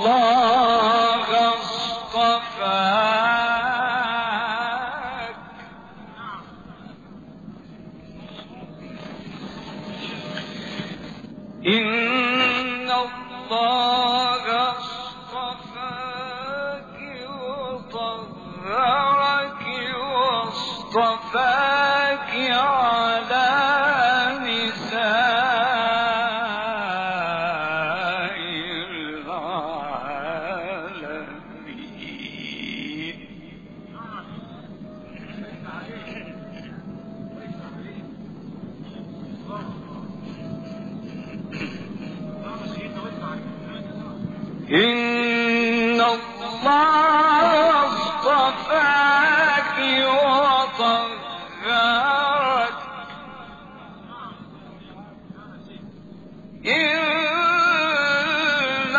إن الله اصطفاك وطهرك إن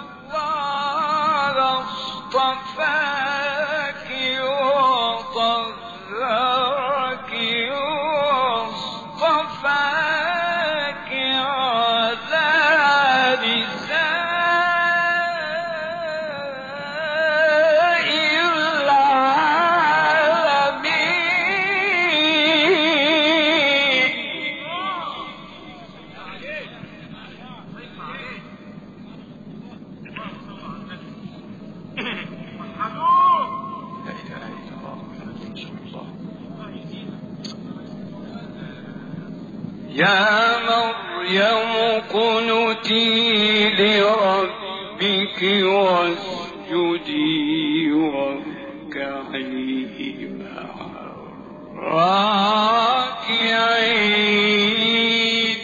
الله اصطفاك وطهرك واصطفاك على يا مريم اقنتي لربك واسجدي واركعي مع الراكعين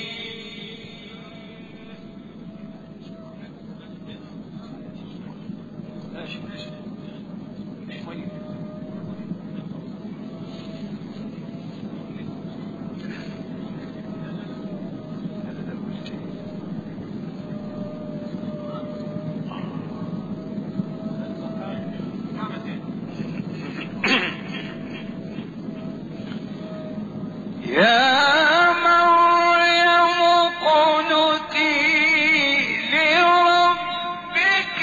يا مريم اقنتي لربك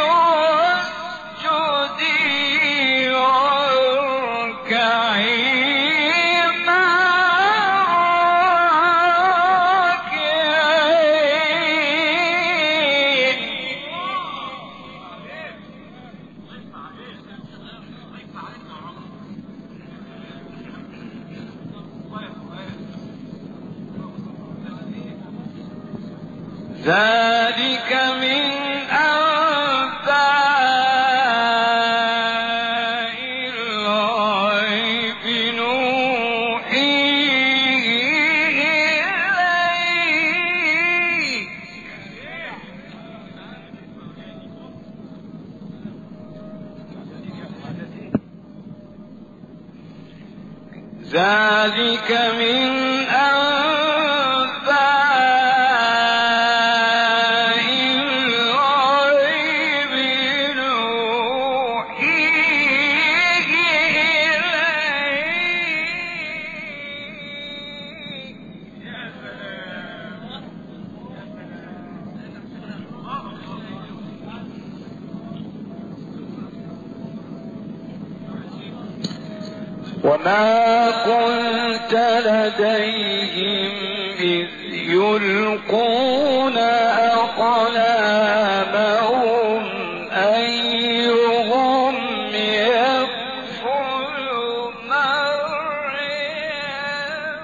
واسجدي واركعي مع الراكعين ذلك من أنباء الغيب نوحيه إليك ذلك من وما كنت لديهم إذ يلقون أقلامهم أيهم يكفل مريم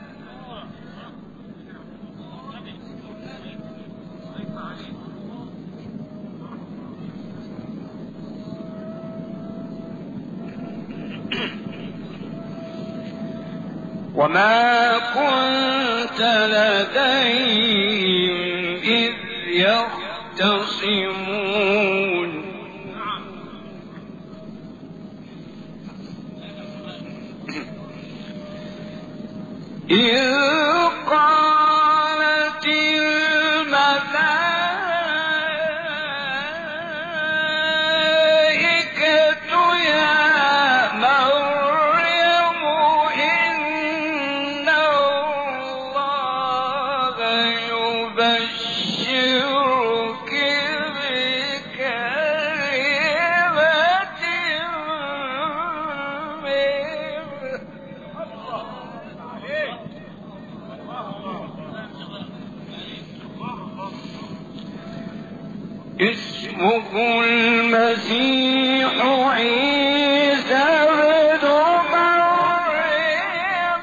وما كنت لديهم إذ يختصمون إذ قالت الملائكة يا مريم إن الله يبشرك بكلمة اسمه المسيح عيسى بن مريم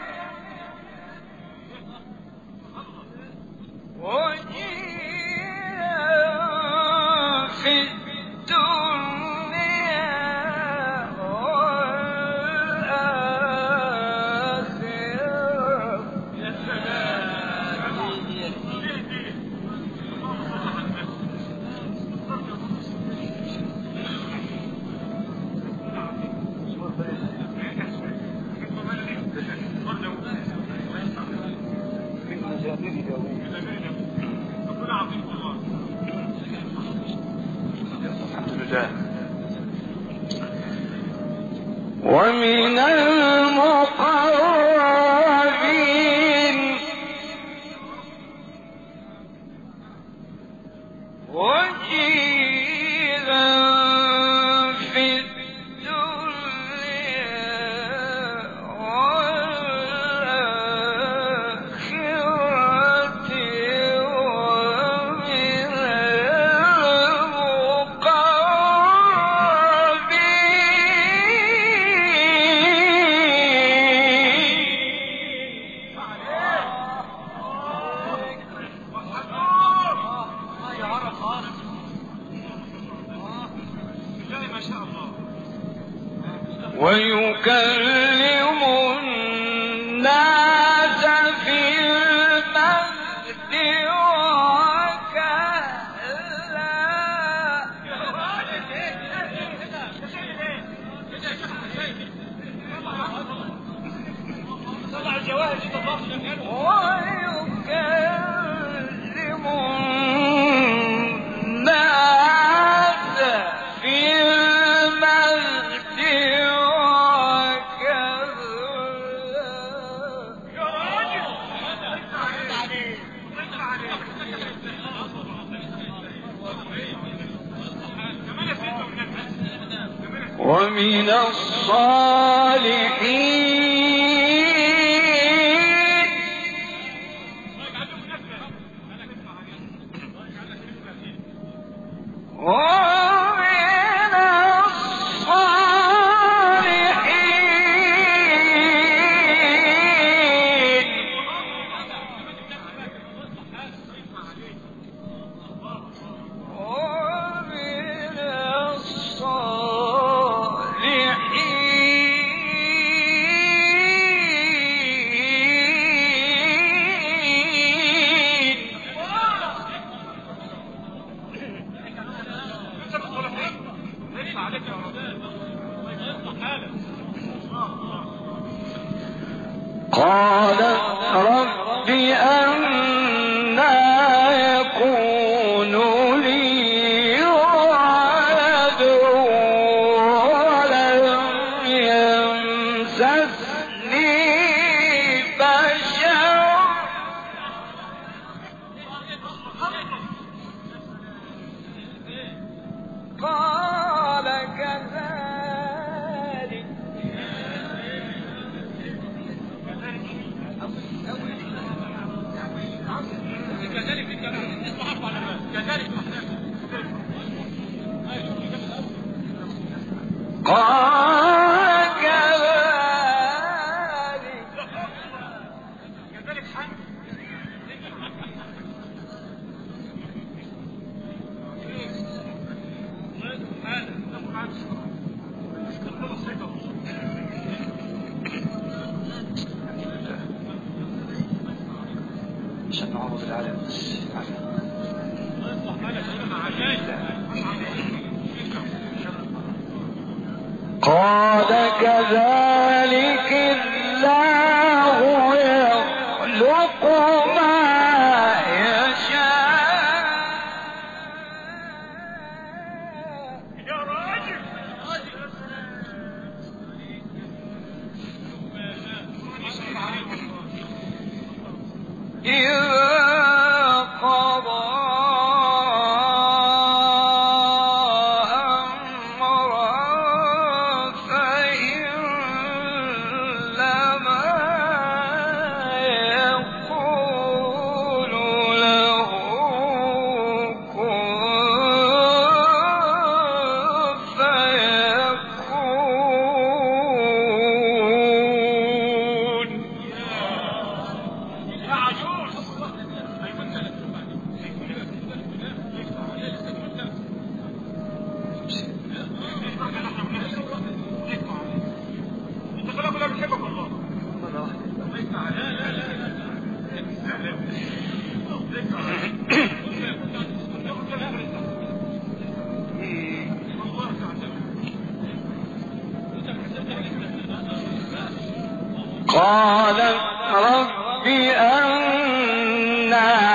وجيها في الدنيا والآخرة. ومن المقربين وجيها في الدنيا والآخرة ومن ويكلم الناس في المهد ويكلم الناس في المهد ومن الصالحين ومن الصالحين قالت رب أنى يكون لي ولد ولم يمسسني بشر قال كذلك قال كذلك عشان نعوض العالم قال كذلك الله يخلق ما يشاء يا راجل إذا قضى أمرا فإنما قالت رب أنى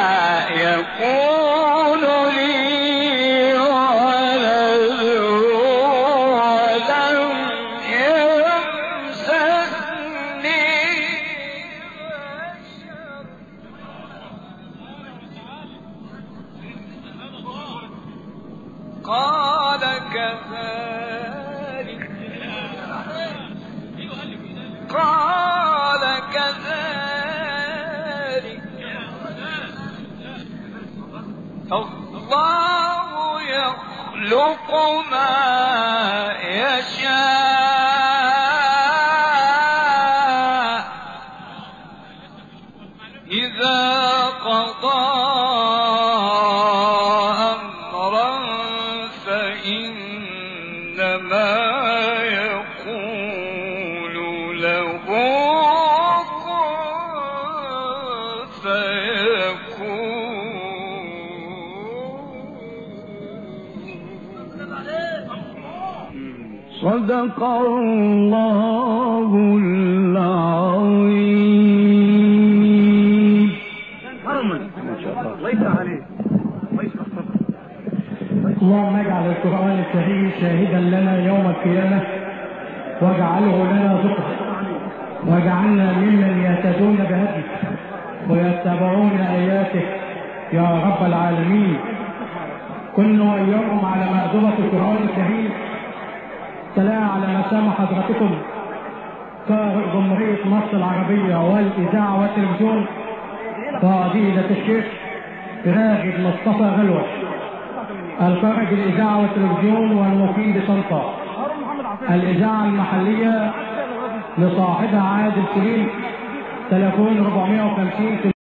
يكون لي ولد ولم يمسسني قال كذلك الله يخلق ما يشاء إذا قضى أمرا فإنما يقول له كن فيكون. صدق الله العظيم. اللهم اجعل القرآن الكريم شاهدا لنا يوم القيامة واجعله لنا ذكرا واجعلنا ممن يهتدون بهديك ويتبعون آياتك يا رب العالمين. كنا وإياكم على مأدبة القرآن الكريم. سلام على مسام حضرتكم قارئ جمهورية مصر العربية والإذاعة والتلفزيون فضيلة الشيخ راغب مصطفى غلوة القارئ بالإذاعة والتلفزيون والمقيم بطنطا. الإذاعة المحلية لصاحبها عادل سليم، تليفون 450